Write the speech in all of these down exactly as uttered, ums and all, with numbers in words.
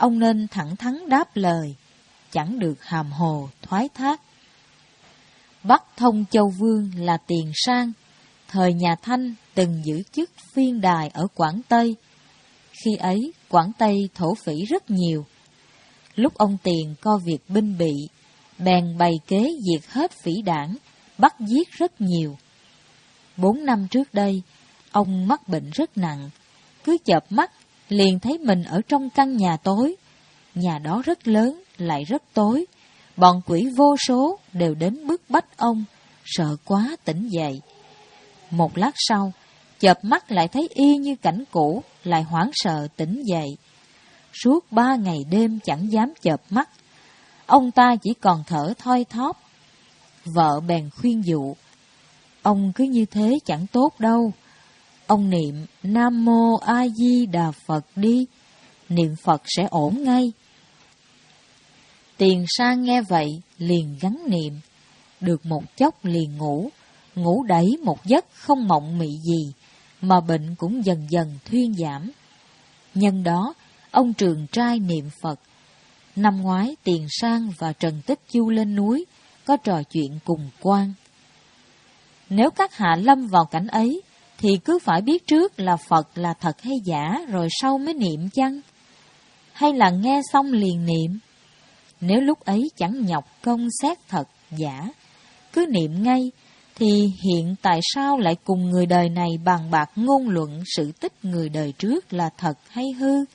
ông nên thẳng thắn đáp lời, chẳng được hàm hồ thoái thác. Bắc Thông Châu Vương là Tiền Sang, thời nhà Thanh từng giữ chức phiên đài ở Quảng Tây. Khi ấy, Quảng Tây thổ phỉ rất nhiều. Lúc ông Tiền co việc binh bị, bèn bày kế diệt hết phỉ đảng, bắt giết rất nhiều. Bốn năm trước đây, ông mắc bệnh rất nặng, cứ chợp mắt liền thấy mình ở trong căn nhà tối. Nhà đó rất lớn, lại rất tối. Bọn quỷ vô số đều đến bức bách ông, sợ quá tỉnh dậy. Một lát sau, chợp mắt lại thấy y như cảnh cũ, lại hoảng sợ tỉnh dậy. Suốt ba ngày đêm chẳng dám chợp mắt. Ông ta chỉ còn thở thoi thóp. Vợ bèn khuyên dụ: ông cứ như thế chẳng tốt đâu. Ông niệm Nam Mô A Di Đà Phật đi, niệm Phật sẽ ổn ngay. Tiền Sang nghe vậy liền gắng niệm. Được một chốc liền ngủ, ngủ đẩy một giấc không mộng mị gì, mà bệnh cũng dần dần thuyên giảm. Nhân đó, ông Trường Trai niệm Phật. Năm ngoái Tiền Sang và Trần Tích Chu lên núi, có trò chuyện cùng quan. Nếu các hạ lâm vào cảnh ấy, thì cứ phải biết trước là Phật là thật hay giả, rồi sau mới niệm chăng? Hay là nghe xong liền niệm? Nếu lúc ấy chẳng nhọc công xét thật giả, cứ niệm ngay, thì hiện tại sao lại cùng người đời này bàn bạc ngôn luận sự tích người đời trước là thật hay hư?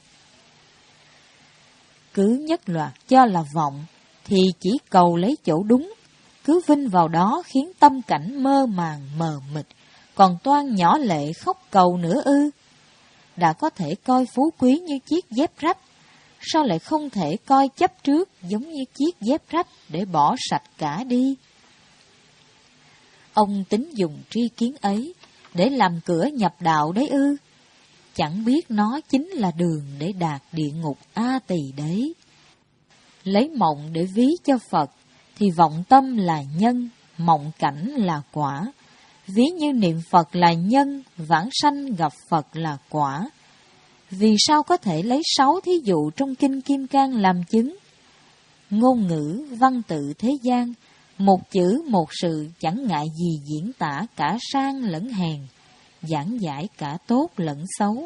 Cứ nhất loạt cho là vọng, thì chỉ cầu lấy chỗ đúng, cứ vinh vào đó khiến tâm cảnh mơ màng mờ mịt, còn toan nhỏ lệ khóc cầu nữa ư? Đã có thể coi phú quý như chiếc dép rách, sao lại không thể coi chấp trước giống như chiếc dép rách để bỏ sạch cả đi? Ông tính dùng tri kiến ấy để làm cửa nhập đạo đấy ư? Chẳng biết nó chính là đường để đạt địa ngục A Tỳ đấy. Lấy mộng để ví cho Phật, thì vọng tâm là nhân, mộng cảnh là quả. Ví như niệm Phật là nhân, vãng sanh gặp Phật là quả. Vì sao có thể lấy sáu thí dụ trong Kinh Kim Cang làm chứng? Ngôn ngữ, văn tự thế gian, một chữ một sự chẳng ngại gì diễn tả cả sang lẫn hèn, giảng giải cả tốt lẫn xấu.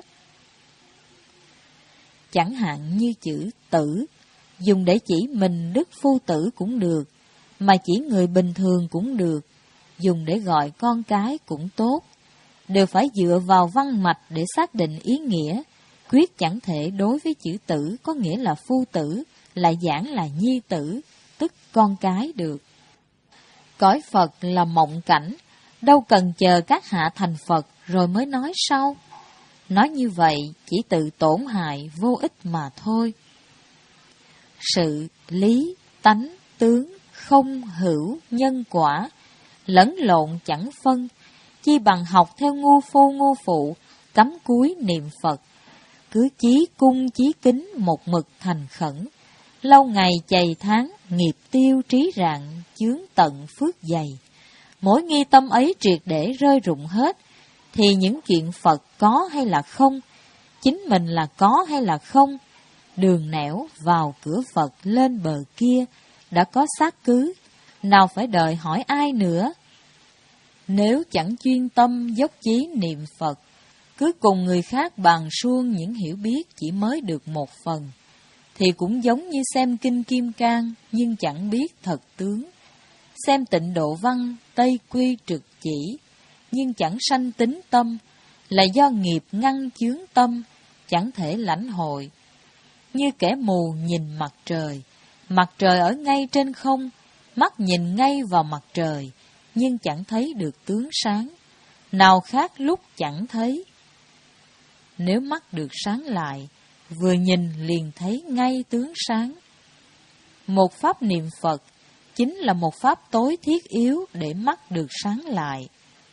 Chẳng hạn như chữ tử, dùng để chỉ mình đức phu tử cũng được, mà chỉ người bình thường cũng được, dùng để gọi con cái cũng tốt, đều phải dựa vào văn mạch để xác định ý nghĩa, quyết chẳng thể đối với chữ tử có nghĩa là phu tử, lại giảng là nhi tử, tức con cái được. Cõi Phật là mộng cảnh, đâu cần chờ các hạ thành Phật rồi mới nói sau. Nói như vậy chỉ tự tổn hại vô ích mà thôi. Sự, lý, tánh, tướng, không, hữu, nhân quả, lẫn lộn chẳng phân, chi bằng học theo ngu phu ngu phụ, cắm cúi niệm Phật. Cứ chí cung chí kính một mực thành khẩn, lâu ngày chày tháng, nghiệp tiêu trí rạng, chướng tận phước dày. Mỗi nghi tâm ấy triệt để rơi rụng hết, thì những chuyện Phật có hay là không, chính mình là có hay là không, đường nẻo vào cửa Phật lên bờ kia, đã có xác cứ, nào phải đợi hỏi ai nữa. Nếu chẳng chuyên tâm dốc chí niệm Phật, cứ cùng người khác bàn suông những hiểu biết chỉ mới được một phần, thì cũng giống như xem Kinh Kim Cang nhưng chẳng biết thật tướng, xem Tịnh Độ Văn Tây Quy trực chỉ nhưng chẳng sanh tính tâm, là do nghiệp ngăn chướng tâm, chẳng thể lãnh hội. Như kẻ mù nhìn mặt trời, mặt trời ở ngay trên không, mắt nhìn ngay vào mặt trời, nhưng chẳng thấy được tướng sáng, nào khác lúc chẳng thấy. Nếu mắt được sáng lại, vừa nhìn liền thấy ngay tướng sáng. Một pháp niệm Phật chính là một pháp tối thiết yếu để mắt được sáng lại.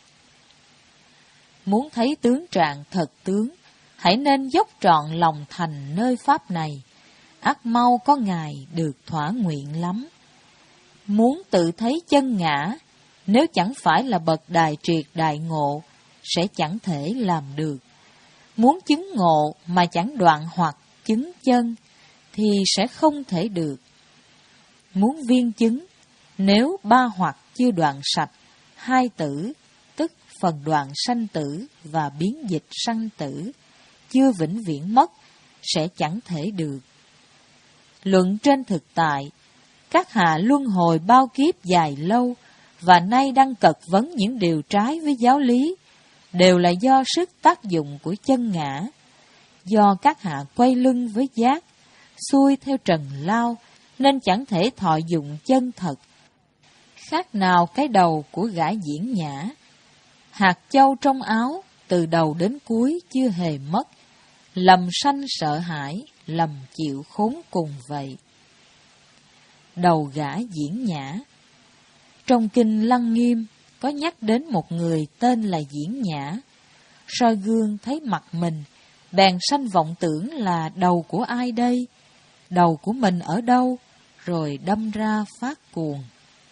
Muốn thấy tướng trạng thật tướng, hãy nên dốc trọn lòng thành nơi pháp này, ắt mau có ngày được thỏa nguyện lắm. Muốn tự thấy chân ngã, nếu chẳng phải là bậc đại triệt đại ngộ, sẽ chẳng thể làm được. Muốn chứng ngộ mà chẳng đoạn hoặc chứng chân, thì sẽ không thể được. Muốn viên chứng, nếu ba hoặc chưa đoạn sạch, hai tử, tức phần đoạn sanh tử và biến dịch sanh tử, chưa vĩnh viễn mất, sẽ chẳng thể được. Luận trên thực tại, các hạ luân hồi bao kiếp dài lâu, và nay đang cật vấn những điều trái với giáo lý, đều là do sức tác dụng của chân ngã, do các hạ quay lưng với giác, xuôi theo trần lao, nên chẳng thể thọ dụng chân thật. Khác nào cái đầu của gã diễn nhã, hạt châu trong áo, từ đầu đến cuối chưa hề mất, lầm sanh sợ hãi, lầm chịu khốn cùng vậy. Đầu gã diễn nhã. Trong kinh Lăng Nghiêm có nhắc đến một người tên là Diễn Nhã, soi gương thấy mặt mình, bèn sanh vọng tưởng là đầu của ai đây, đầu của mình ở đâu, rồi đâm ra phát cuồng.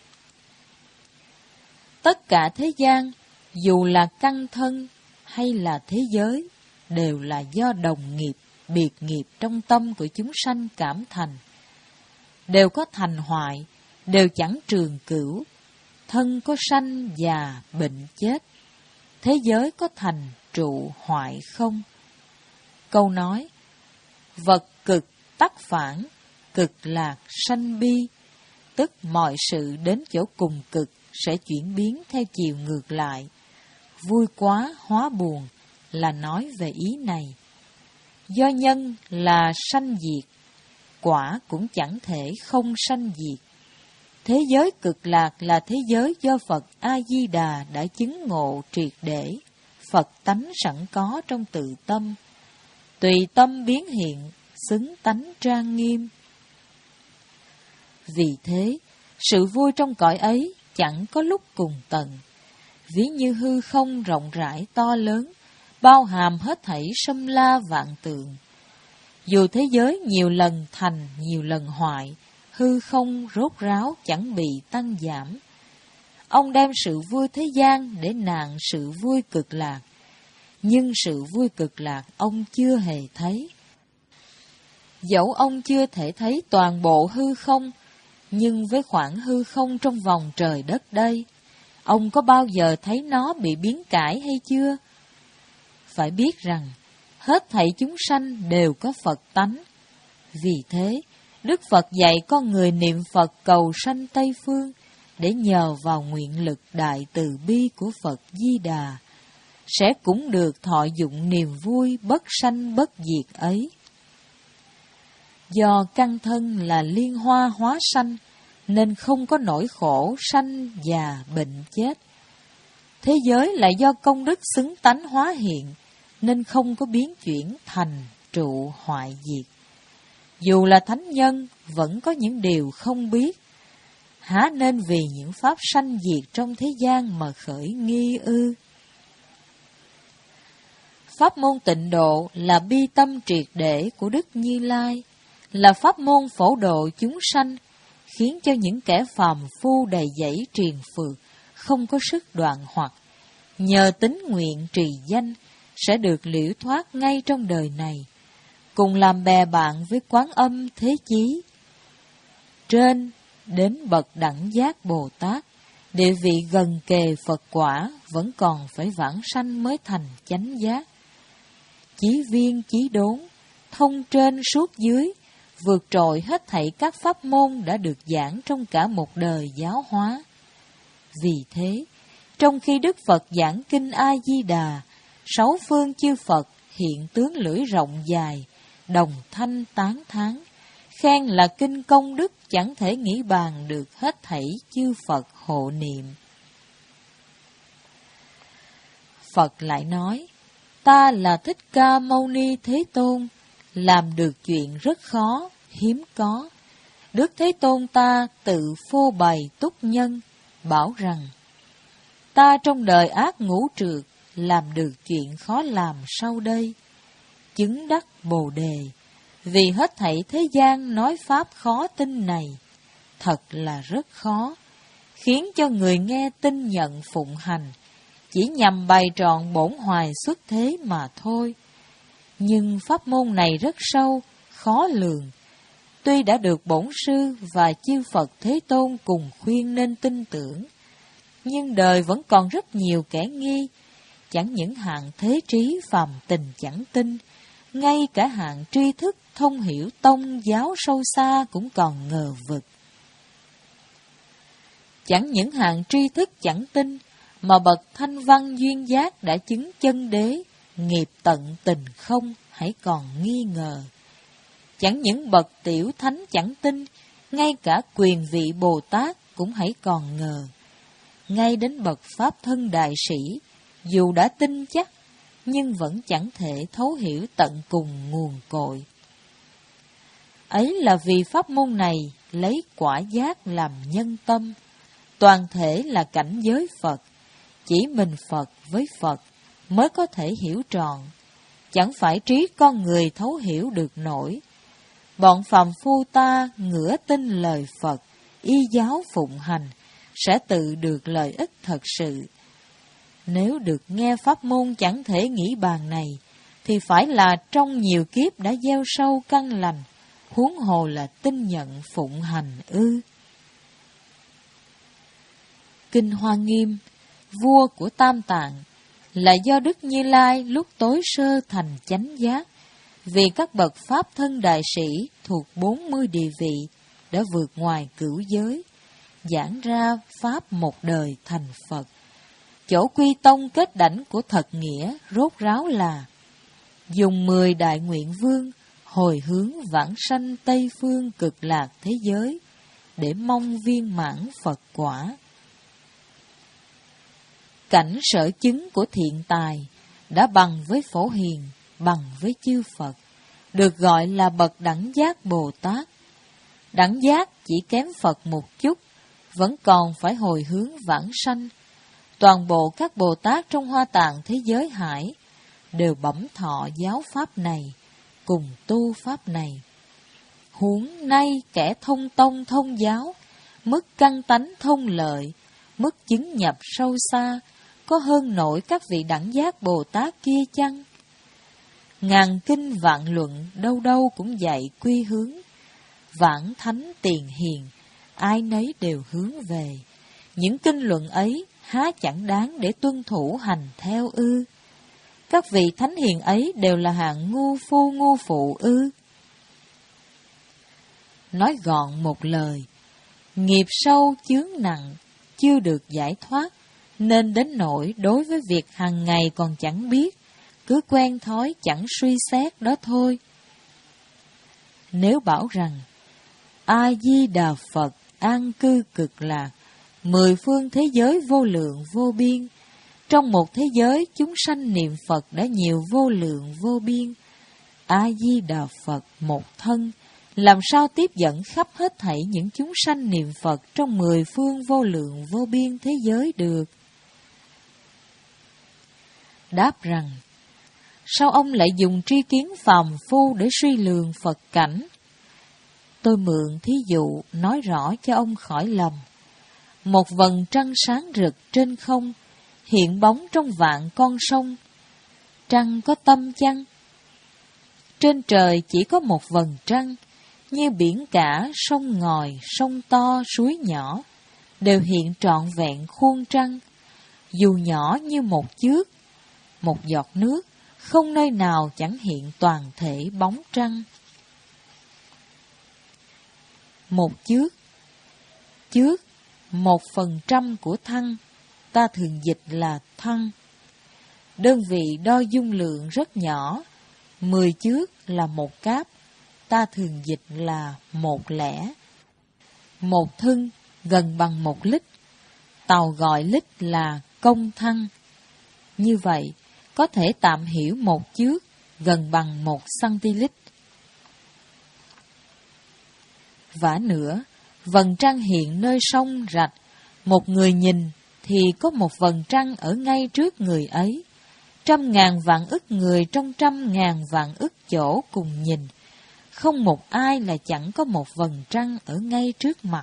Tất cả thế gian, dù là căn thân hay là thế giới, đều là do đồng nghiệp, biệt nghiệp trong tâm của chúng sanh cảm thành. Đều có thành hoại, đều chẳng trường cửu. Thân có sanh già bệnh chết, thế giới có thành trụ hoại không. Câu nói, vật cực tắc phản, cực lạc sanh bi, tức mọi sự đến chỗ cùng cực sẽ chuyển biến theo chiều ngược lại. Vui quá hóa buồn là nói về ý này. Do nhân là sanh diệt, quả cũng chẳng thể không sanh diệt. Thế giới cực lạc là thế giới do Phật A-di-đà đã chứng ngộ triệt để, Phật tánh sẵn có trong tự tâm, tùy tâm biến hiện, xứng tánh trang nghiêm. Vì thế, sự vui trong cõi ấy chẳng có lúc cùng tận, ví như hư không rộng rãi to lớn, bao hàm hết thảy sâm la vạn tượng. Dù thế giới nhiều lần thành, nhiều lần hoại, hư không rốt ráo chẳng bị tăng giảm. Ông đem sự vui thế gian để nạn sự vui cực lạc, nhưng sự vui cực lạc ông chưa hề thấy. Dẫu ông chưa thể thấy toàn bộ hư không, nhưng với khoảng hư không trong vòng trời đất đây, ông có bao giờ thấy nó bị biến cải hay chưa? Phải biết rằng, hết thảy chúng sanh đều có Phật tánh. Vì thế, Đức Phật dạy con người niệm Phật cầu sanh Tây Phương, để nhờ vào nguyện lực đại từ bi của Phật Di Đà, sẽ cũng được thọ dụng niềm vui bất sanh bất diệt ấy. Do căn thân là liên hoa hóa sanh, nên không có nỗi khổ sanh già bệnh chết. Thế giới lại do công đức xứng tánh hóa hiện, nên không có biến chuyển thành trụ hoại diệt. Dù là thánh nhân, vẫn có những điều không biết. Há nên vì những pháp sanh diệt trong thế gian mà khởi nghi ư? Pháp môn tịnh độ là bi tâm triệt để của Đức Như Lai, là pháp môn phổ độ chúng sanh, khiến cho những kẻ phàm phu đầy dẫy triền phược, không có sức đoạn hoặc, nhờ tín nguyện trì danh, sẽ được liễu thoát ngay trong đời này, cùng làm bè bạn với Quán Âm Thế Chí. Trên đến bậc đẳng giác Bồ Tát, địa vị gần kề Phật quả vẫn còn phải vãng sanh mới thành chánh giác. Chí viên chí đốn, thông trên suốt dưới, vượt trội hết thảy các pháp môn đã được giảng trong cả một đời giáo hóa. Vì thế, trong khi Đức Phật giảng kinh A-di-đà, sáu phương chư Phật hiện tướng lưỡi rộng dài, đồng thanh tán thán, khen là kinh công đức chẳng thể nghĩ bàn được hết thảy chư Phật hộ niệm. Phật lại nói, ta là Thích Ca Mâu Ni Thế Tôn, làm được chuyện rất khó, hiếm có. Đức Thế Tôn ta tự phô bày túc nhân, bảo rằng, ta trong đời ác ngũ trượt, làm được chuyện khó làm sau đây. Chứng đắc Bồ Đề, vì hết thảy thế gian nói pháp khó tin này, thật là rất khó, khiến cho người nghe tin nhận phụng hành, chỉ nhằm bày trọn bổn hoài xuất thế mà thôi. Nhưng pháp môn này rất sâu, khó lường, tuy đã được bổn sư và chư Phật Thế Tôn cùng khuyên nên tin tưởng, nhưng đời vẫn còn rất nhiều kẻ nghi, chẳng những hạng thế trí phàm tình chẳng tin, ngay cả hạng tri thức thông hiểu tông giáo sâu xa cũng còn ngờ vực. Chẳng những hạng tri thức chẳng tin, mà bậc thanh văn duyên giác đã chứng chân đế, nghiệp tận tình không, hãy còn nghi ngờ. Chẳng những bậc tiểu thánh chẳng tin, ngay cả quyền vị Bồ Tát cũng hãy còn ngờ. Ngay đến bậc Pháp thân đại sĩ, dù đã tin chắc, nhưng vẫn chẳng thể thấu hiểu tận cùng nguồn cội. Ấy là vì pháp môn này lấy quả giác làm nhân tâm, toàn thể là cảnh giới Phật, chỉ mình Phật với Phật mới có thể hiểu trọn, chẳng phải trí con người thấu hiểu được nổi. Bọn phàm phu ta ngửa tin lời Phật, y giáo phụng hành, sẽ tự được lợi ích thật sự. Nếu được nghe pháp môn chẳng thể nghĩ bàn này, thì phải là trong nhiều kiếp đã gieo sâu căn lành, huống hồ là tin nhận phụng hành ư. Kinh Hoa Nghiêm, vua của Tam Tạng, là do Đức Như Lai lúc tối sơ thành chánh giác, vì các bậc Pháp thân đại sĩ thuộc bốn mươi địa vị đã vượt ngoài cửu giới, giảng ra Pháp một đời thành Phật. Chỗ quy tông kết đảnh của thật nghĩa rốt ráo là dùng mười đại nguyện vương hồi hướng vãng sanh Tây phương cực lạc thế giới để mong viên mãn Phật quả. Cảnh sở chứng của thiện tài đã bằng với Phổ Hiền, bằng với chư Phật, được gọi là bậc đẳng giác Bồ Tát. Đẳng giác chỉ kém Phật một chút, vẫn còn phải hồi hướng vãng sanh. Toàn bộ các Bồ Tát trong Hoa Tạng thế giới hải đều bẩm thọ giáo pháp này, cùng tu pháp này. Huống nay kẻ thông tông thông giáo, mức căn tánh thông lợi, mức chứng nhập sâu xa, có hơn nổi các vị đẳng giác Bồ Tát kia chăng? Ngàn kinh vạn luận đâu đâu cũng dạy quy hướng, vãng thánh tiền hiền, ai nấy đều hướng về. Những kinh luận ấy há chẳng đáng để tuân thủ hành theo ư? Các vị thánh hiền ấy đều là hạng ngu phu ngu phụ ư? Nói gọn một lời, nghiệp sâu chướng nặng, chưa được giải thoát, nên đến nỗi đối với việc hàng ngày còn chẳng biết, cứ quen thói chẳng suy xét đó thôi. Nếu bảo rằng A-di-đà Phật an cư cực lạc, mười phương thế giới vô lượng vô biên, trong một thế giới chúng sanh niệm Phật đã nhiều vô lượng vô biên. A-di-đà Phật một thân, làm sao tiếp dẫn khắp hết thảy những chúng sanh niệm Phật trong mười phương vô lượng vô biên thế giới được? Đáp rằng, sao ông lại dùng tri kiến phàm phu để suy lường Phật cảnh? Tôi mượn thí dụ nói rõ cho ông khỏi lầm. Một vầng trăng sáng rực trên không, hiện bóng trong vạn con sông. Trăng có tâm chăng? Trên trời chỉ có một vầng trăng, như biển cả, sông ngòi, sông to, suối nhỏ, đều hiện trọn vẹn khuôn trăng. Dù nhỏ như một chước, một giọt nước, không nơi nào chẳng hiện toàn thể bóng trăng. Một chước, chước, một phần trăm của thăng, ta thường dịch là thăng. Đơn vị đo dung lượng rất nhỏ, mười chước là một cáp, ta thường dịch là một lẻ. Một thưng gần bằng một lít, tàu gọi lít là công thăng. Như vậy, có thể tạm hiểu một chước gần bằng một xăng-ti-lít. Vả nữa, vầng trăng hiện nơi sông rạch, một người nhìn thì có một vầng trăng ở ngay trước người ấy. Trăm ngàn vạn ức người trong trăm ngàn vạn ức chỗ cùng nhìn, không một ai là chẳng có một vầng trăng ở ngay trước mặt.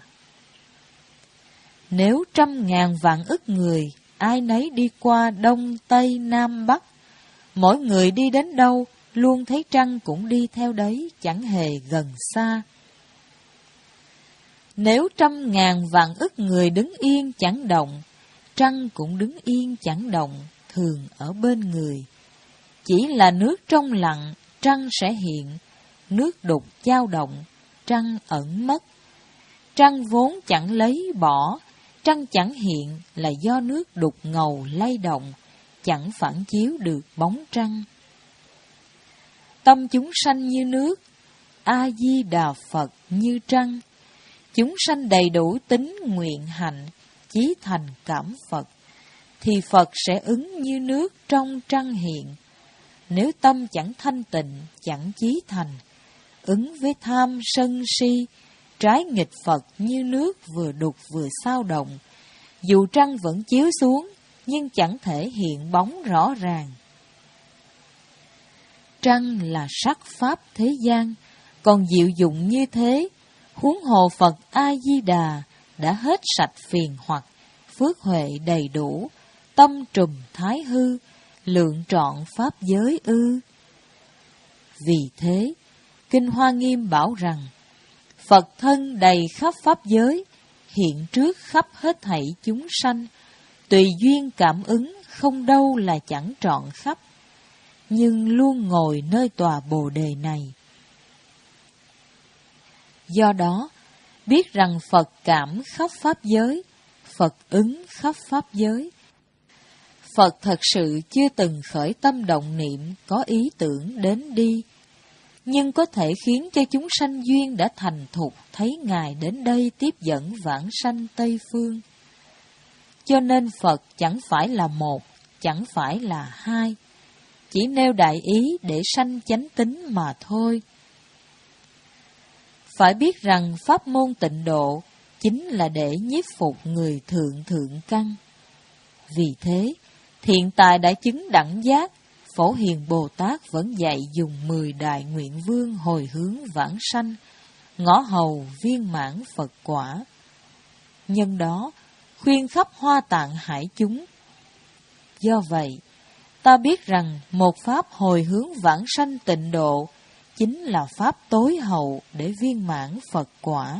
Nếu trăm ngàn vạn ức người, ai nấy đi qua đông, tây, nam, bắc, mỗi người đi đến đâu, luôn thấy trăng cũng đi theo đấy, chẳng hề gần xa. Nếu trăm ngàn vạn ức người đứng yên chẳng động, trăng cũng đứng yên chẳng động, thường ở bên người. Chỉ là nước trong lặng, trăng sẽ hiện, nước đục dao động, trăng ẩn mất. Trăng vốn chẳng lấy bỏ, trăng chẳng hiện là do nước đục ngầu lay động, chẳng phản chiếu được bóng trăng. Tâm chúng sanh như nước, A-di-đà Phật như trăng. Chúng sanh đầy đủ tính nguyện hạnh, chí thành cảm Phật, thì Phật sẽ ứng như nước trong trăng hiện. Nếu tâm chẳng thanh tịnh, chẳng chí thành, ứng với tham sân si, trái nghịch Phật như nước vừa đục vừa xao động. Dù trăng vẫn chiếu xuống, nhưng chẳng thể hiện bóng rõ ràng. Trăng là sắc pháp thế gian, còn diệu dụng như thế, huống hồ Phật A-di-đà đã hết sạch phiền hoặc, phước huệ đầy đủ, tâm trùm thái hư, lượng trọn pháp giới ư. Vì thế, Kinh Hoa Nghiêm bảo rằng, Phật thân đầy khắp pháp giới, hiện trước khắp hết thảy chúng sanh, tùy duyên cảm ứng, không đâu là chẳng trọn khắp, nhưng luôn ngồi nơi tòa Bồ Đề này. Do đó, biết rằng Phật cảm khắp pháp giới, Phật ứng khắp pháp giới. Phật thật sự chưa từng khởi tâm động niệm có ý tưởng đến đi, nhưng có thể khiến cho chúng sanh duyên đã thành thục thấy Ngài đến đây tiếp dẫn vãng sanh Tây Phương. Cho nên Phật chẳng phải là một, chẳng phải là hai, chỉ nêu đại ý để sanh chánh tín mà thôi. Phải biết rằng pháp môn tịnh độ chính là để nhiếp phục người thượng thượng căn. Vì thế, hiện tại đã chứng đẳng giác, Phổ Hiền Bồ Tát vẫn dạy dùng mười đại nguyện vương hồi hướng vãng sanh, ngõ hầu viên mãn Phật quả. Nhân đó, khuyên khắp Hoa Tạng hải chúng. Do vậy, ta biết rằng một pháp hồi hướng vãng sanh tịnh độ chính là pháp tối hậu để viên mãn Phật quả.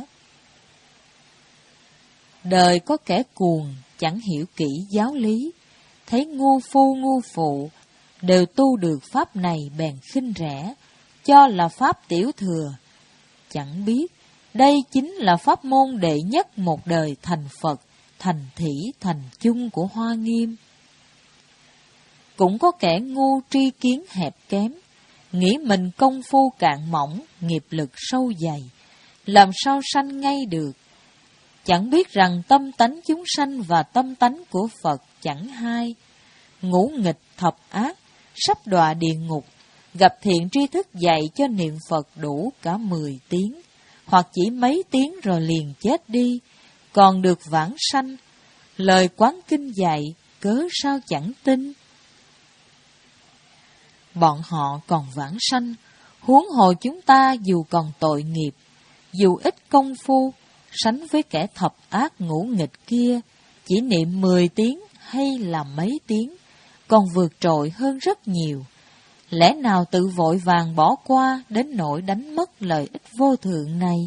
Đời có kẻ cuồng, chẳng hiểu kỹ giáo lý, thấy ngu phu ngu phụ, đều tu được pháp này bèn khinh rẻ, cho là pháp tiểu thừa. Chẳng biết, đây chính là pháp môn đệ nhất một đời thành Phật, thành thỉ thành chung của Hoa Nghiêm. Cũng có kẻ ngu tri kiến hẹp kém, nghĩ mình công phu cạn mỏng, nghiệp lực sâu dày, làm sao sanh ngay được. Chẳng biết rằng tâm tánh chúng sanh và tâm tánh của Phật chẳng hai, ngũ nghịch thập ác, sắp đọa địa ngục, gặp thiện tri thức dạy cho niệm Phật đủ cả mười tiếng, hoặc chỉ mấy tiếng rồi liền chết đi, còn được vãng sanh. Lời Quán Kinh dạy, cớ sao chẳng tin? Bọn họ còn vãng sanh, huống hồ chúng ta dù còn tội nghiệp, dù ít công phu, sánh với kẻ thập ác ngũ nghịch kia, chỉ niệm mười tiếng hay là mấy tiếng, còn vượt trội hơn rất nhiều. Lẽ nào tự vội vàng bỏ qua đến nỗi đánh mất lợi ích vô thượng này?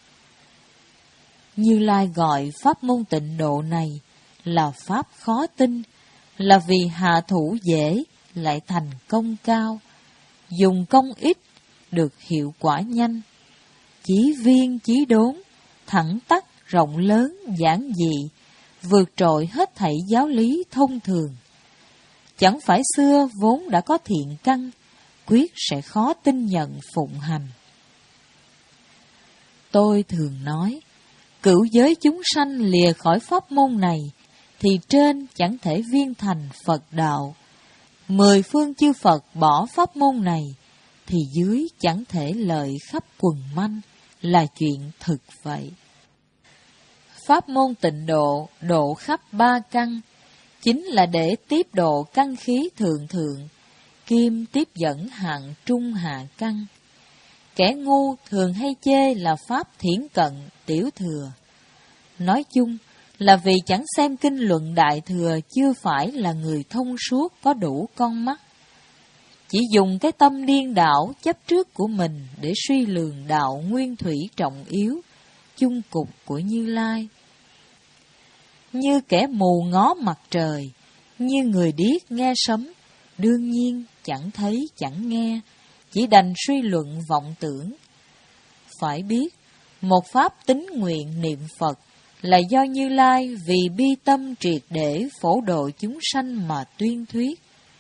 Như Lai gọi pháp môn tịnh độ này là pháp khó tin, là vì hạ thủ dễ lại thành công cao, dùng công ít được hiệu quả nhanh, chí viên chí đốn, thẳng tắc rộng lớn giản dị, vượt trội hết thảy giáo lý thông thường. Chẳng phải xưa vốn đã có thiện căn, quyết sẽ khó tin nhận phụng hành. Tôi thường nói, cửu giới chúng sanh lìa khỏi pháp môn này, thì trên chẳng thể viên thành Phật đạo. Mười phương chư Phật bỏ pháp môn này, thì dưới chẳng thể lợi khắp quần manh, là chuyện thực vậy. Pháp môn tịnh độ, độ khắp ba căn, chính là để tiếp độ căn khí thượng thượng, kim tiếp dẫn hạng trung hạ căn. Kẻ ngu thường hay chê là pháp thiển cận, tiểu thừa. Nói chung là vì chẳng xem kinh luận đại thừa, chưa phải là người thông suốt có đủ con mắt. Chỉ dùng cái tâm điên đảo chấp trước của mình để suy lường đạo nguyên thủy trọng yếu, chung cục của Như Lai. Như kẻ mù ngó mặt trời, như người điếc nghe sấm, đương nhiên chẳng thấy chẳng nghe, chỉ đành suy luận vọng tưởng. Phải biết, một pháp tín nguyện niệm Phật là do Như Lai vì bi tâm triệt để phổ độ chúng sanh mà tuyên thuyết.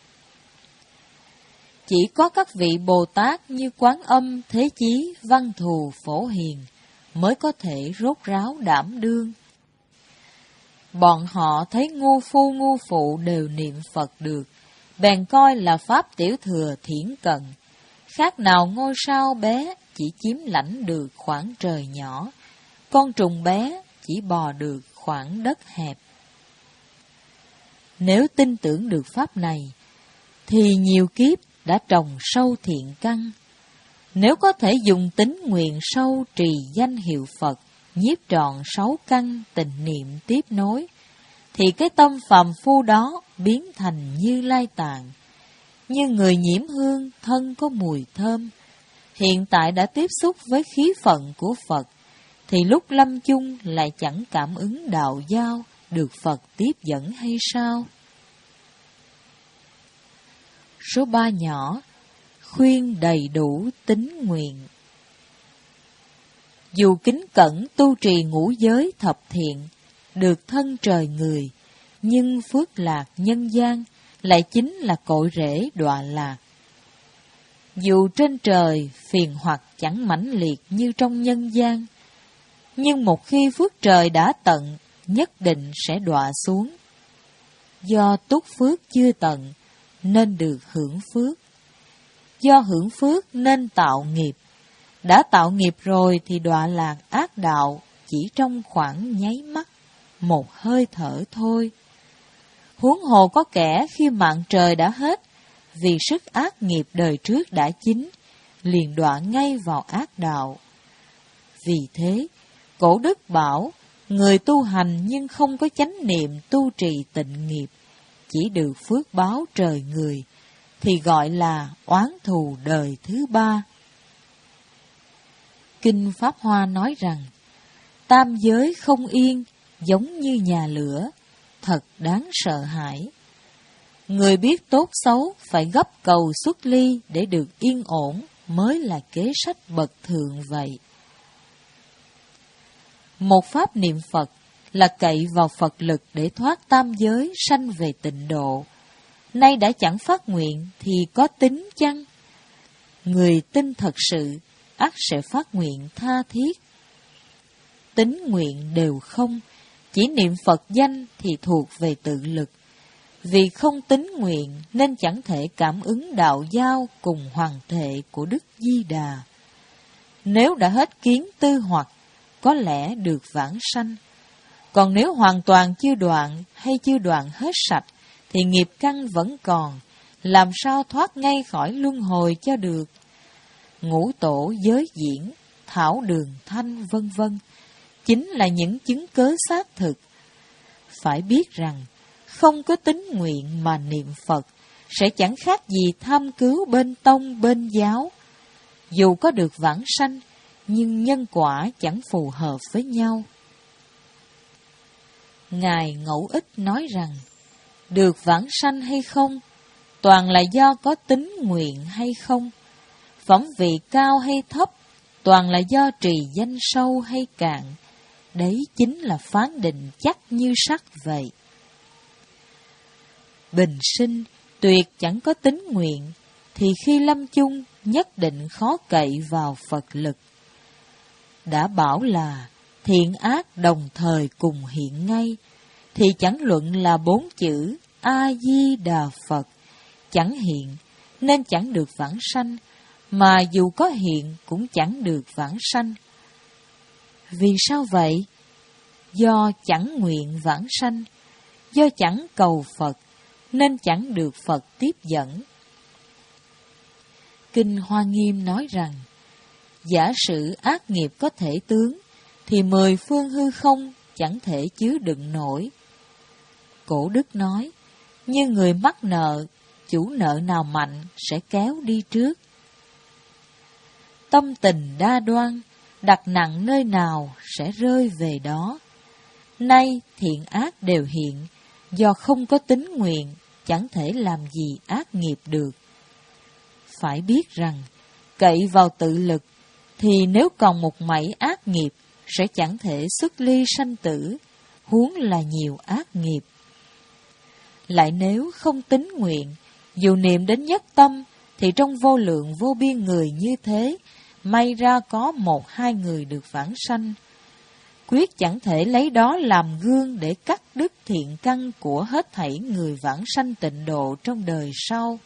Chỉ có các vị Bồ Tát như Quán Âm, Thế Chí, Văn Thù, Phổ Hiền mới có thể rốt ráo đảm đương. Bọn họ thấy ngu phu ngu phụ đều niệm Phật được, bèn coi là pháp tiểu thừa thiển cận, khác nào ngôi sao bé chỉ chiếm lãnh được khoảng trời nhỏ, con trùng bé chỉ bò được khoảng đất hẹp. Nếu tin tưởng được pháp này, thì nhiều kiếp đã trồng sâu thiện căn. Nếu có thể dùng tín nguyện sâu trì danh hiệu Phật, nhiếp trọn sáu căn tình niệm tiếp nối, thì cái tâm phàm phu đó biến thành Như Lai Tạng, như người nhiễm hương thân có mùi thơm, hiện tại đã tiếp xúc với khí phận của Phật, thì lúc lâm chung lại chẳng cảm ứng đạo giao được Phật tiếp dẫn hay sao? Số ba nhỏ, khuyên đầy đủ tín nguyện. Dù kính cẩn tu trì ngũ giới thập thiện, được thân trời người, nhưng phước lạc nhân gian lại chính là cội rễ đọa lạc. Dù trên trời phiền hoặc chẳng mãnh liệt như trong nhân gian, nhưng một khi phước trời đã tận, nhất định sẽ đọa xuống. Do túc phước chưa tận, nên được hưởng phước. Do hưởng phước nên tạo nghiệp. Đã tạo nghiệp rồi thì đọa lạc ác đạo chỉ trong khoảng nháy mắt, một hơi thở thôi. Huống hồ có kẻ khi mạng trời đã hết, vì sức ác nghiệp đời trước đã chín, liền đọa ngay vào ác đạo. Vì thế, Cổ Đức bảo, người tu hành nhưng không có chánh niệm tu trì tịnh nghiệp, chỉ được phước báo trời người, thì gọi là oán thù đời thứ ba. Kinh Pháp Hoa nói rằng, tam giới không yên, giống như nhà lửa, thật đáng sợ hãi. Người biết tốt xấu phải gấp cầu xuất ly để được yên ổn mới là kế sách bậc thượng vậy. Một pháp niệm Phật là cậy vào Phật lực để thoát tam giới sanh về tịnh độ. Nay đã chẳng phát nguyện thì có tính chăng? Người tin thật sự, ắt sẽ phát nguyện tha thiết. Tính nguyện đều không, chỉ niệm Phật danh thì thuộc về tự lực. Vì không tính nguyện nên chẳng thể cảm ứng đạo giao cùng hoàng thể của Đức Di Đà. Nếu đã hết kiến tư hoặc, có lẽ được vãng sanh. Còn nếu hoàn toàn chưa đoạn hay chưa đoạn hết sạch, thì nghiệp căn vẫn còn, làm sao thoát ngay khỏi luân hồi cho được. Ngũ tổ giới diễn, thảo đường thanh vân vân, chính là những chứng cớ xác thực. Phải biết rằng, không có tín nguyện mà niệm Phật, sẽ chẳng khác gì tham cứu bên tông bên giáo. Dù có được vãng sanh, nhưng nhân quả chẳng phù hợp với nhau. Ngài Ngẫu Ích nói rằng, được vãng sanh hay không, toàn là do có tín nguyện hay không. Phẩm vị cao hay thấp, toàn là do trì danh sâu hay cạn. Đấy chính là phán định chắc như sắt vậy. Bình sinh tuyệt chẳng có tín nguyện, thì khi lâm chung nhất định khó cậy vào Phật lực. Đã bảo là thiện ác đồng thời cùng hiện ngay, thì chẳng luận là bốn chữ A-di-đà Phật, chẳng hiện nên chẳng được vãng sanh, mà dù có hiện cũng chẳng được vãng sanh. Vì sao vậy? Do chẳng nguyện vãng sanh, do chẳng cầu Phật, nên chẳng được Phật tiếp dẫn. Kinh Hoa Nghiêm nói rằng, giả sử ác nghiệp có thể tướng, thì mười phương hư không chẳng thể chứa đựng nổi. Cổ Đức nói, như người mắc nợ, chủ nợ nào mạnh sẽ kéo đi trước. Tâm tình đa đoan, đặt nặng nơi nào sẽ rơi về đó. Nay thiện ác đều hiện, do không có tín nguyện, chẳng thể làm gì ác nghiệp được. Phải biết rằng, cậy vào tự lực, thì nếu còn một mảy ác nghiệp, sẽ chẳng thể xuất ly sanh tử, huống là nhiều ác nghiệp. Lại nếu không tín nguyện, dù niệm đến nhất tâm, thì trong vô lượng vô biên người như thế, may ra có một hai người được vãng sanh. Quyết chẳng thể lấy đó làm gương để cắt đứt thiện căn của hết thảy người vãng sanh tịnh độ trong đời sau.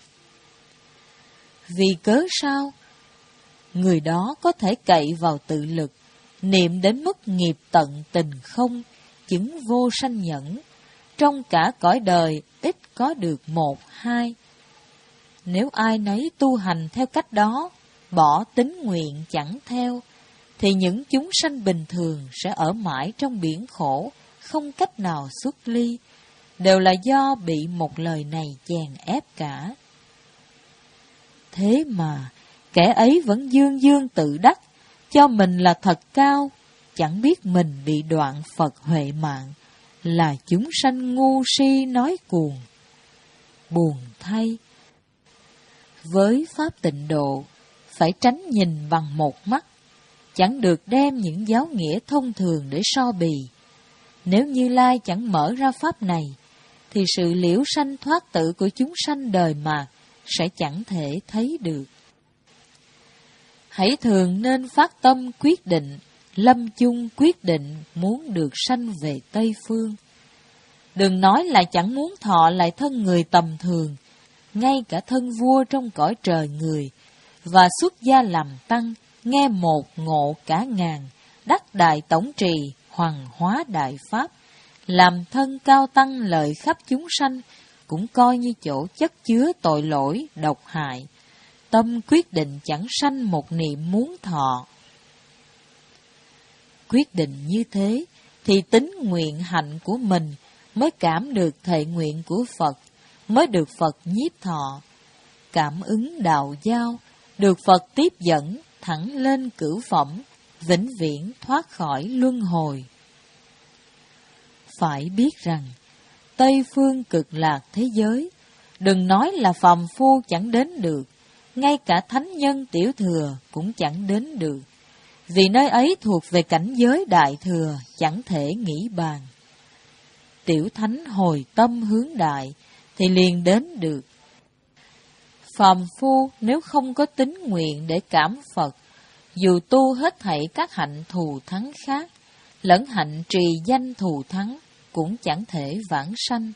Vì cớ sao? Người đó có thể cậy vào tự lực, niệm đến mức nghiệp tận tình không, chứng vô sanh nhẫn, trong cả cõi đời ít có được một hai. Nếu ai nấy tu hành theo cách đó, bỏ tín nguyện chẳng theo, thì những chúng sanh bình thường sẽ ở mãi trong biển khổ, không cách nào xuất ly, đều là do bị một lời này chèn ép cả. Thế mà, kẻ ấy vẫn dương dương tự đắc, cho mình là thật cao, chẳng biết mình bị đoạn Phật huệ mạng, là chúng sanh ngu si nói cuồng. Buồn thay! Với pháp tịnh độ, phải tránh nhìn bằng một mắt, chẳng được đem những giáo nghĩa thông thường để so bì. Nếu Như Lai chẳng mở ra pháp này, thì sự liễu sanh thoát tự của chúng sanh đời mạt sẽ chẳng thể thấy được. Hãy thường nên phát tâm quyết định, lâm chung quyết định muốn được sanh về Tây Phương. Đừng nói là chẳng muốn thọ lại thân người tầm thường, ngay cả thân vua trong cõi trời người, và xuất gia làm tăng, nghe một ngộ cả ngàn, đắc đại tổng trì, hoằng hóa đại pháp, làm thân cao tăng lợi khắp chúng sanh, cũng coi như chỗ chất chứa tội lỗi, độc hại. Tâm quyết định chẳng sanh một niệm muốn thọ. Quyết định như thế, thì tín nguyện hạnh của mình mới cảm được thệ nguyện của Phật, mới được Phật nhiếp thọ. Cảm ứng đạo giao, được Phật tiếp dẫn, thẳng lên cửu phẩm, vĩnh viễn thoát khỏi luân hồi. Phải biết rằng, Tây phương cực lạc thế giới, đừng nói là phàm phu chẳng đến được, ngay cả thánh nhân tiểu thừa cũng chẳng đến được, vì nơi ấy thuộc về cảnh giới đại thừa, chẳng thể nghĩ bàn. Tiểu thánh hồi tâm hướng đại, thì liền đến được. Phàm phu nếu không có tín nguyện để cảm Phật, dù tu hết thảy các hạnh thù thắng khác, lẫn hạnh trì danh thù thắng, cũng chẳng thể vãng sanh.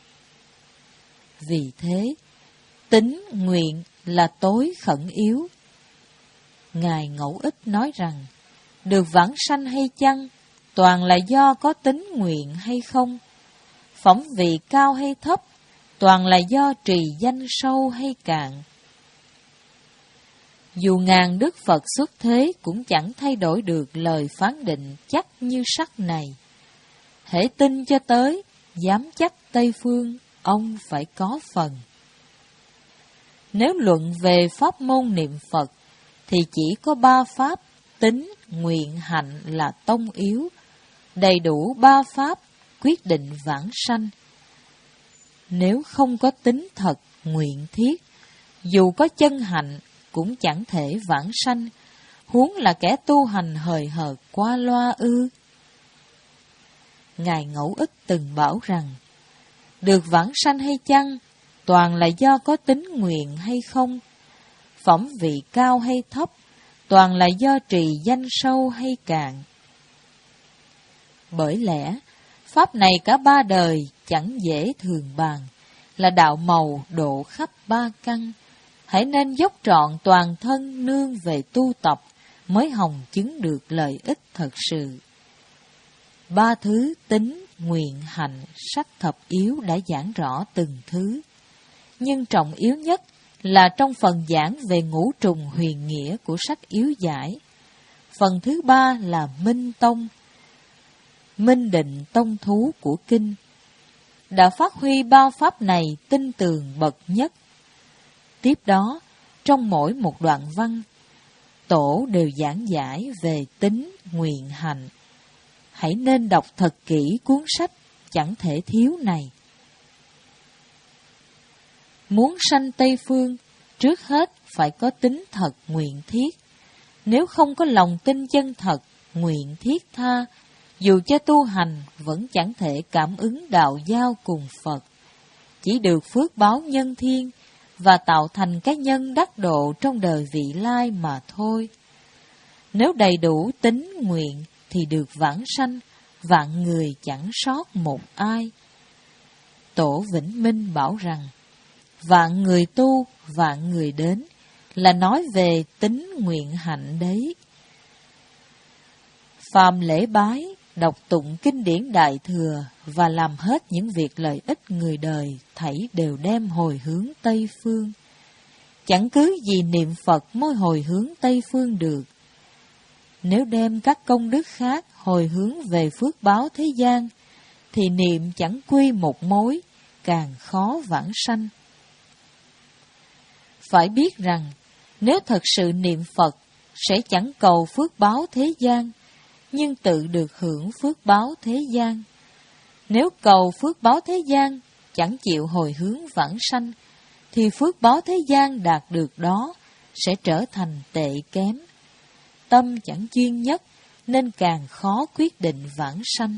Vì thế, tín nguyện là tối khẩn yếu. Ngài Ngẫu Ích nói rằng, được vãng sanh hay chăng, toàn là do có tín nguyện hay không. Phẩm vị cao hay thấp, toàn là do trì danh sâu hay cạn. Dù ngàn Đức Phật xuất thế cũng chẳng thay đổi được lời phán định chắc như sắt này. Hễ tin cho tới, dám chắc Tây Phương, ông phải có phần. Nếu luận về pháp môn niệm Phật, thì chỉ có ba pháp, tín, nguyện, hạnh là tông yếu. Đầy đủ ba pháp, quyết định vãng sanh. Nếu không có tín thật, nguyện thiết, dù có chân hạnh, cũng chẳng thể vãng sanh, huống là kẻ tu hành hời hợt qua loa ư. Ngài Ngẫu Ích từng bảo rằng, được vãng sanh hay chăng, toàn là do có tín nguyện hay không. Phẩm vị cao hay thấp, toàn là do trì danh sâu hay cạn. Bởi lẽ, pháp này cả ba đời chẳng dễ thường bàn, là đạo màu độ khắp ba căn. Hãy nên dốc trọn toàn thân nương về tu tập, mới hồng chứng được lợi ích thật sự. Ba thứ tín, nguyện, hạnh, sách thập yếu đã giảng rõ từng thứ. Nhưng trọng yếu nhất là trong phần giảng về ngũ trùng huyền nghĩa của sách yếu giải. Phần thứ ba là minh tông, minh định tông thú của kinh. Đã phát huy ba pháp này tinh tường bậc nhất. Tiếp đó, trong mỗi một đoạn văn, tổ đều giảng giải về tính, nguyện, hạnh. Hãy nên đọc thật kỹ cuốn sách chẳng thể thiếu này. Muốn sanh Tây Phương, trước hết phải có tính thật nguyện thiết. Nếu không có lòng tin chân thật, nguyện thiết tha, dù cho tu hành vẫn chẳng thể cảm ứng đạo giao cùng Phật, chỉ được phước báo nhân thiên và tạo thành cái nhân đắc độ trong đời vị lai mà thôi. Nếu đầy đủ tính nguyện thì được vãng sanh, vạn người chẳng sót một ai. Tổ Vĩnh Minh bảo rằng, vạn người tu, vạn người đến, là nói về tính nguyện hạnh đấy. Phàm lễ bái, đọc tụng kinh điển Đại Thừa và làm hết những việc lợi ích người đời, thảy đều đem hồi hướng Tây Phương. Chẳng cứ gì niệm Phật mới hồi hướng Tây Phương được. Nếu đem các công đức khác hồi hướng về phước báo thế gian, thì niệm chẳng quy một mối, càng khó vãng sanh. Phải biết rằng, nếu thật sự niệm Phật, sẽ chẳng cầu phước báo thế gian, nhưng tự được hưởng phước báo thế gian. Nếu cầu phước báo thế gian, chẳng chịu hồi hướng vãng sanh, thì phước báo thế gian đạt được đó sẽ trở thành tệ kém. Tâm chẳng chuyên nhất, nên càng khó quyết định vãng sanh.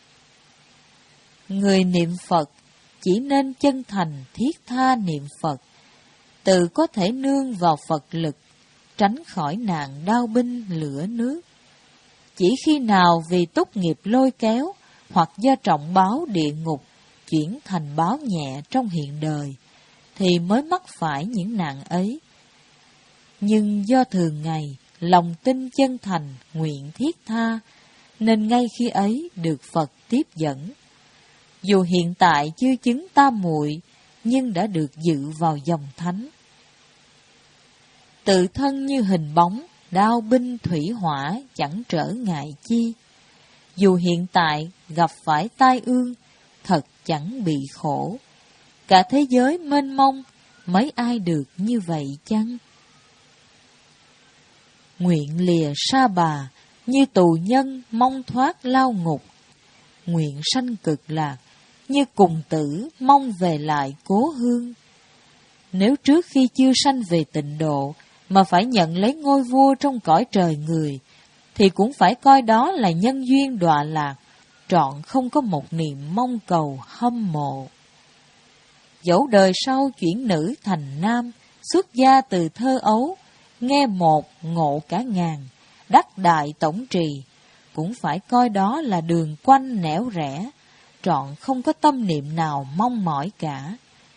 Người niệm Phật chỉ nên chân thành thiết tha niệm Phật, tự có thể nương vào Phật lực, tránh khỏi nạn đao binh lửa nước. Chỉ khi nào vì túc nghiệp lôi kéo, hoặc do trọng báo địa ngục, chuyển thành báo nhẹ trong hiện đời, thì mới mắc phải những nạn ấy. Nhưng do thường ngày, lòng tin chân thành, nguyện thiết tha, nên ngay khi ấy được Phật tiếp dẫn. Dù hiện tại chưa chứng tam muội, nhưng đã được dự vào dòng thánh. Tự thân như hình bóng, đao binh thủy hỏa chẳng trở ngại chi. Dù hiện tại gặp phải tai ương, thật chẳng bị khổ. Cả thế giới mênh mông, mấy ai được như vậy chăng? Nguyện lìa sa bà, như tù nhân mong thoát lao ngục. Nguyện sanh cực lạc, như cùng tử mong về lại cố hương. Nếu trước khi chưa sanh về tịnh độ, mà phải nhận lấy ngôi vua trong cõi trời người, thì cũng phải coi đó là nhân duyên đọa lạc, trọn không có một niệm mong cầu hâm mộ. Dẫu đời sau chuyển nữ thành nam, xuất gia từ thơ ấu, nghe một ngộ cả ngàn, đắc đại tổng trì, cũng phải coi đó là đường quanh nẻo rẽ, trọn không có tâm niệm nào mong mỏi cả.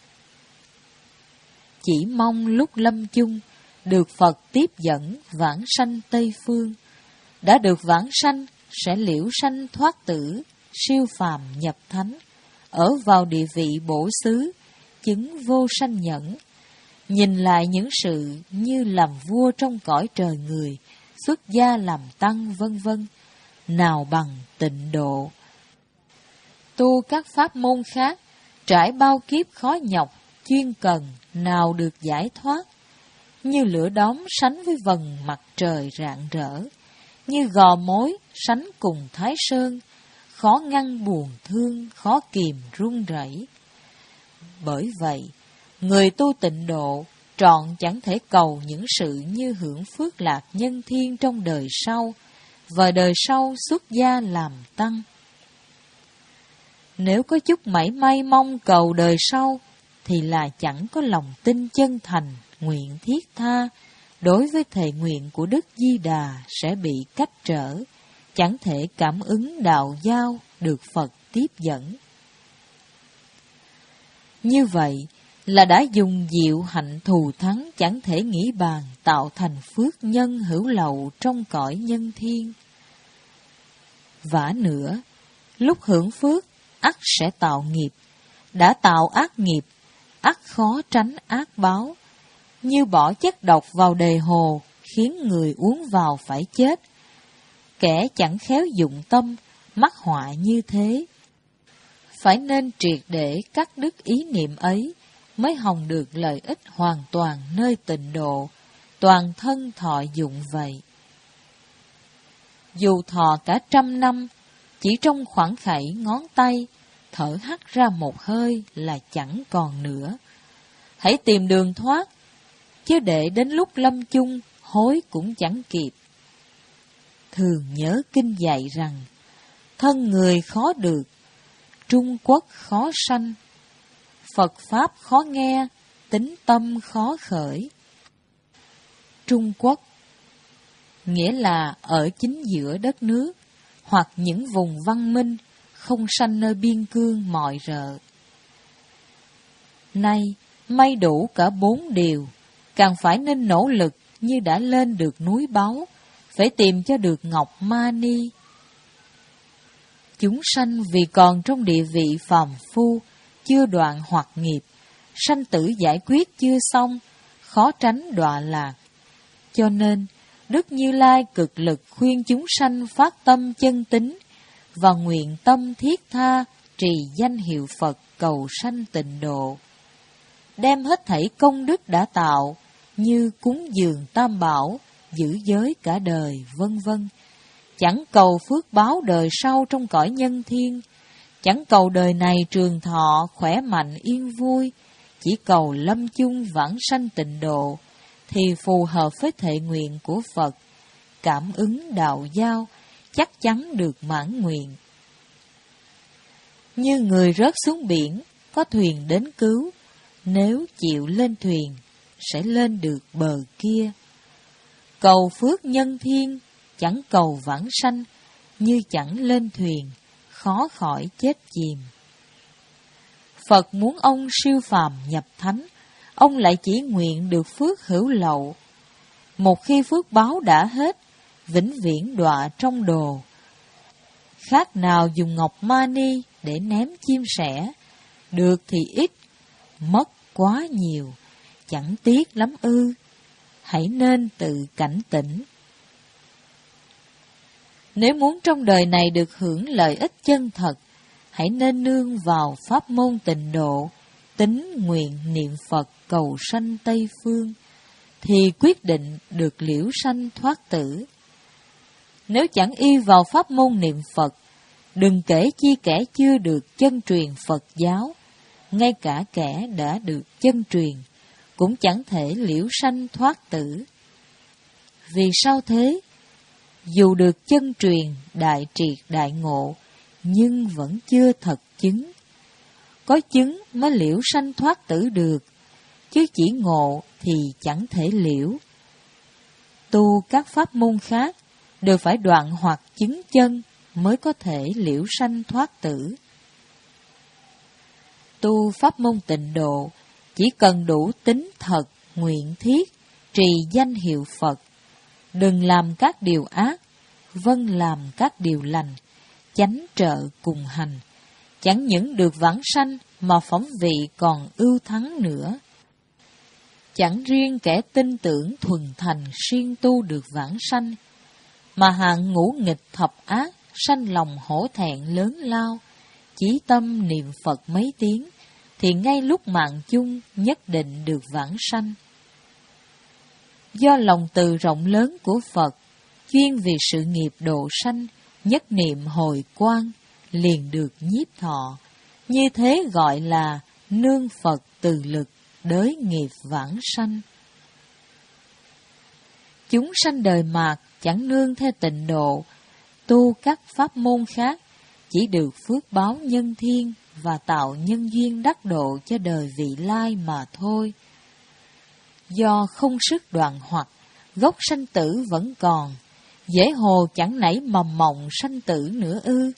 Chỉ mong lúc lâm chung, được Phật tiếp dẫn vãng sanh Tây Phương. Đã được vãng sanh, sẽ liễu sanh thoát tử, siêu phàm nhập thánh, ở vào địa vị bổ xứ, chứng vô sanh nhẫn. Nhìn lại những sự như làm vua trong cõi trời người, xuất gia làm tăng vân vân, nào bằng tịnh độ. Tu các pháp môn khác, trải bao kiếp khó nhọc, chuyên cần, nào được giải thoát. Như lửa đóm sánh với vầng mặt trời rạng rỡ, như gò mối sánh cùng Thái Sơn, khó ngăn buồn thương, khó kìm run rẩy. Bởi vậy, người tu tịnh độ trọn chẳng thể cầu những sự như hưởng phước lạc nhân thiên trong đời sau, và đời sau xuất gia làm tăng. Nếu có chút mảy may mong cầu đời sau, thì là chẳng có lòng tin chân thành, nguyện thiết tha, đối với thệ nguyện của Đức Di Đà sẽ bị cách trở, chẳng thể cảm ứng đạo giao được Phật tiếp dẫn. Như vậy là đã dùng diệu hạnh thù thắng chẳng thể nghĩ bàn, tạo thành phước nhân hữu lậu trong cõi nhân thiên. Vả nữa, lúc hưởng phước, ắt sẽ tạo nghiệp, đã tạo ác nghiệp, ắt khó tránh ác báo. Như bỏ chất độc vào đề hồ, khiến người uống vào phải chết. Kẻ chẳng khéo dụng tâm, mắc họa như thế. Phải nên triệt để cắt đứt ý niệm ấy, mới hòng được lợi ích hoàn toàn nơi tịnh độ, toàn thân thọ dụng vậy. Dù thọ cả trăm năm, chỉ trong khoảng khẩy ngón tay, thở hắt ra một hơi là chẳng còn nữa. Hãy tìm đường thoát, chứ để đến lúc lâm chung, hối cũng chẳng kịp. Thường nhớ kinh dạy rằng, thân người khó được, Trung Quốc khó sanh, Phật Pháp khó nghe, tính tâm khó khởi. Trung Quốc nghĩa là ở chính giữa đất nước, hoặc những vùng văn minh, không sanh nơi biên cương mọi rợ. Nay, may đủ cả bốn điều, càng phải nên nỗ lực như đã lên được núi báu, phải tìm cho được ngọc mani. Chúng sanh vì còn trong địa vị phàm phu, chưa đoạn hoặc nghiệp, sanh tử giải quyết chưa xong, khó tránh đọa lạc. Cho nên, Đức Như Lai cực lực khuyên chúng sanh phát tâm chân tín và nguyện tâm thiết tha trì danh hiệu Phật cầu sanh tịnh độ. Đem hết thảy công đức đã tạo như cúng dường tam bảo, giữ giới cả đời, vân vân. Chẳng cầu phước báo đời sau trong cõi nhân thiên, chẳng cầu đời này trường thọ, khỏe mạnh, yên vui, chỉ cầu lâm chung vãng sanh tịnh độ, thì phù hợp với thệ nguyện của Phật, cảm ứng đạo giao, chắc chắn được mãn nguyện. Như người rớt xuống biển, có thuyền đến cứu, nếu chịu lên thuyền, sẽ lên được bờ kia. Cầu phước nhân thiên, chẳng cầu vãng sanh, như chẳng lên thuyền, khó khỏi chết chìm. Phật muốn ông siêu phàm nhập thánh, ông lại chỉ nguyện được phước hữu lậu. Một khi phước báo đã hết, vĩnh viễn đọa trong đồ. Khác nào dùng ngọc mani để ném chim sẻ, được thì ít, mất quá nhiều, chẳng tiếc lắm ư. Hãy nên tự cảnh tỉnh. Nếu muốn trong đời này được hưởng lợi ích chân thật, hãy nên nương vào pháp môn tịnh độ, tín nguyện niệm Phật cầu sanh Tây Phương, thì quyết định được liễu sanh thoát tử. Nếu chẳng y vào pháp môn niệm Phật, đừng kể chi kẻ chưa được chân truyền Phật giáo, ngay cả kẻ đã được chân truyền, cũng chẳng thể liễu sanh thoát tử. Vì sao thế? Dù được chân truyền, đại triệt đại ngộ, nhưng vẫn chưa thật chứng. Có chứng mới liễu sanh thoát tử được, chứ chỉ ngộ thì chẳng thể liễu. Tu các pháp môn khác đều phải đoạn hoặc chứng chân mới có thể liễu sanh thoát tử. Tu pháp môn tịnh độ chỉ cần đủ tín thật, nguyện thiết, trì danh hiệu Phật, đừng làm các điều ác, vâng làm các điều lành, chánh trợ cùng hành, chẳng những được vãng sanh mà phẩm vị còn ưu thắng nữa. Chẳng riêng kẻ tin tưởng thuần thành siêng tu được vãng sanh, mà hạng ngũ nghịch thập ác sanh lòng hổ thẹn lớn lao, chí tâm niệm Phật mấy tiếng, thì ngay lúc mạng chung nhất định được vãng sanh. Do lòng từ rộng lớn của Phật, chuyên vì sự nghiệp độ sanh, nhất niệm hồi quang, liền được nhiếp thọ, như thế gọi là nương Phật từ lực, đới nghiệp vãng sanh. Chúng sanh đời mạt chẳng nương theo tịnh độ, tu các pháp môn khác, chỉ được phước báo nhân thiên và tạo nhân duyên đắc độ cho đời vị lai mà thôi. Do không sức đoạn hoặc, gốc sanh tử vẫn còn, dễ hồ chẳng nảy mầm mộng sanh tử nữa ư.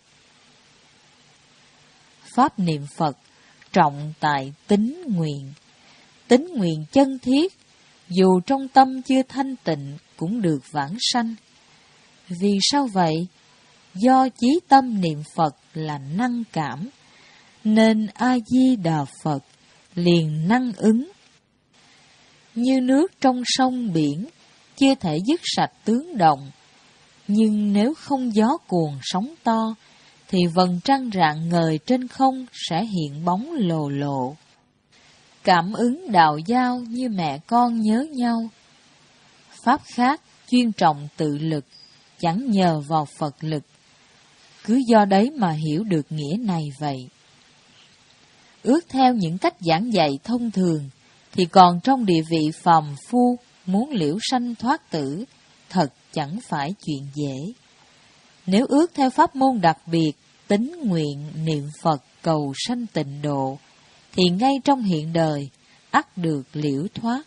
Pháp niệm Phật trọng tại tín nguyện. Tín nguyện chân thiết, dù trong tâm chưa thanh tịnh cũng được vãng sanh. Vì sao vậy? Do chí tâm niệm Phật là năng cảm, nên A-di-đà Phật liền năng ứng. Như nước trong sông biển, chưa thể dứt sạch tướng động, nhưng nếu không gió cuồng sóng to, thì vầng trăng rạng ngời trên không sẽ hiện bóng lồ lộ. Cảm ứng đạo giao như mẹ con nhớ nhau. pháp khác chuyên trọng tự lực, chẳng nhờ vào Phật lực. Cứ do đấy mà hiểu được nghĩa này vậy. Ước theo những cách giảng dạy thông thường, thì còn trong địa vị phàm phu, muốn liễu sanh thoát tử, thật chẳng phải chuyện dễ. Nếu ước theo pháp môn đặc biệt, tín nguyện, niệm Phật, cầu sanh tịnh độ, thì ngay trong hiện đời, ắt được liễu thoát.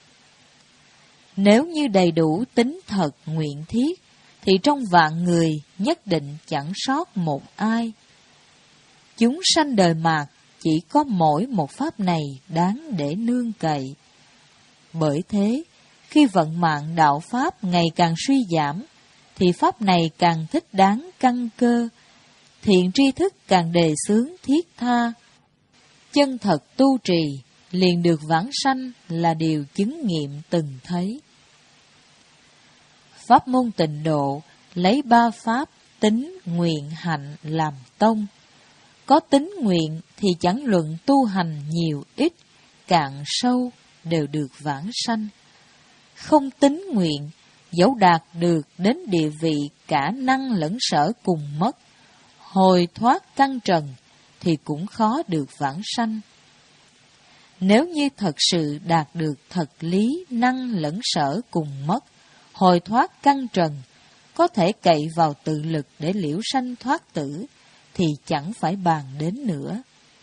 Nếu như đầy đủ tính thật nguyện thiết, thì trong vạn người nhất định chẳng sót một ai. Chúng sanh đời mạt chỉ có mỗi một pháp này đáng để nương cậy. Bởi thế, khi vận mạng đạo pháp ngày càng suy giảm, thì pháp này càng thích đáng căn cơ, thiện tri thức càng đề xướng thiết tha. Chân thật tu trì, liền được vãng sanh là điều chứng nghiệm từng thấy. Pháp môn tịnh độ lấy ba pháp tín, nguyện, hạnh làm tông. Có tín nguyện thì chẳng luận tu hành nhiều ít, cạn sâu đều được vãng sanh. Không tín nguyện, dẫu đạt được đến địa vị cả năng lẫn sở cùng mất, hồi thoát căn trần thì cũng khó được vãng sanh. Nếu như thật sự đạt được thật lý năng lẫn sở cùng mất, hồi thoát căn trần, có thể cậy vào tự lực để liễu sanh thoát tử, thì chẳng phải bàn đến nữa.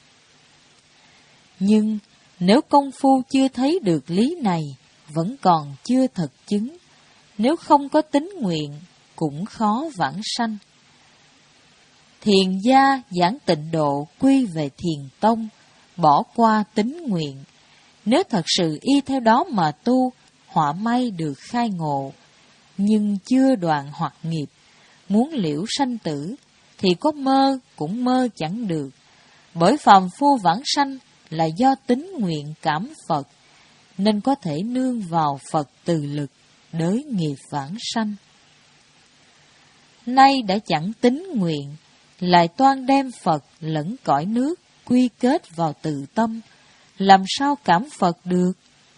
Nhưng nếu công phu chưa thấy được lý này, vẫn còn chưa thật chứng, nếu không có tín nguyện, cũng khó vãng sanh. Thiền gia giảng tịnh độ quy về thiền tông, bỏ qua tín nguyện. Nếu thật sự y theo đó mà tu, họa may được khai ngộ, nhưng chưa đoạn hoặc nghiệp, muốn liễu sanh tử, thì có mơ cũng mơ chẳng được. Bởi phàm phu vãng sanh là do tín nguyện cảm Phật, nên có thể nương vào Phật từ lực, đới nghiệp vãng sanh. Nay đã chẳng tín nguyện, lại toan đem Phật lẫn cõi nước quy kết vào tự tâm, làm sao cảm Phật được?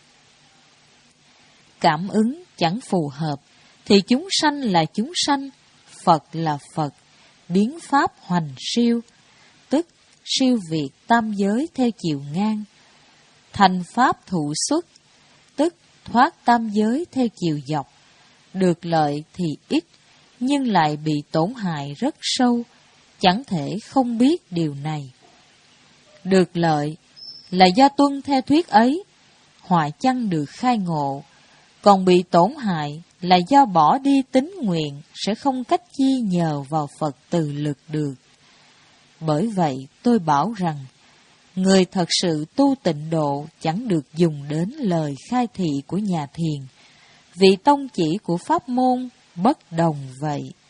Cảm ứng chẳng phù hợp, thì chúng sanh là chúng sanh, Phật là Phật, biến pháp hoành siêu, tức siêu việt tam giới theo chiều ngang, thành pháp thụ xuất, tức thoát tam giới theo chiều dọc. Được lợi thì ít, nhưng lại bị tổn hại rất sâu, chẳng thể không biết điều này. Được lợi là do tuân theo thuyết ấy, họa chăng được khai ngộ, còn bị tổn hại là do bỏ đi tín nguyện, sẽ không cách chi nhờ vào Phật từ lực được. Bởi vậy tôi bảo rằng, người thật sự tu tịnh độ chẳng được dùng đến lời khai thị của nhà thiền, vì tông chỉ của pháp môn bất đồng vậy.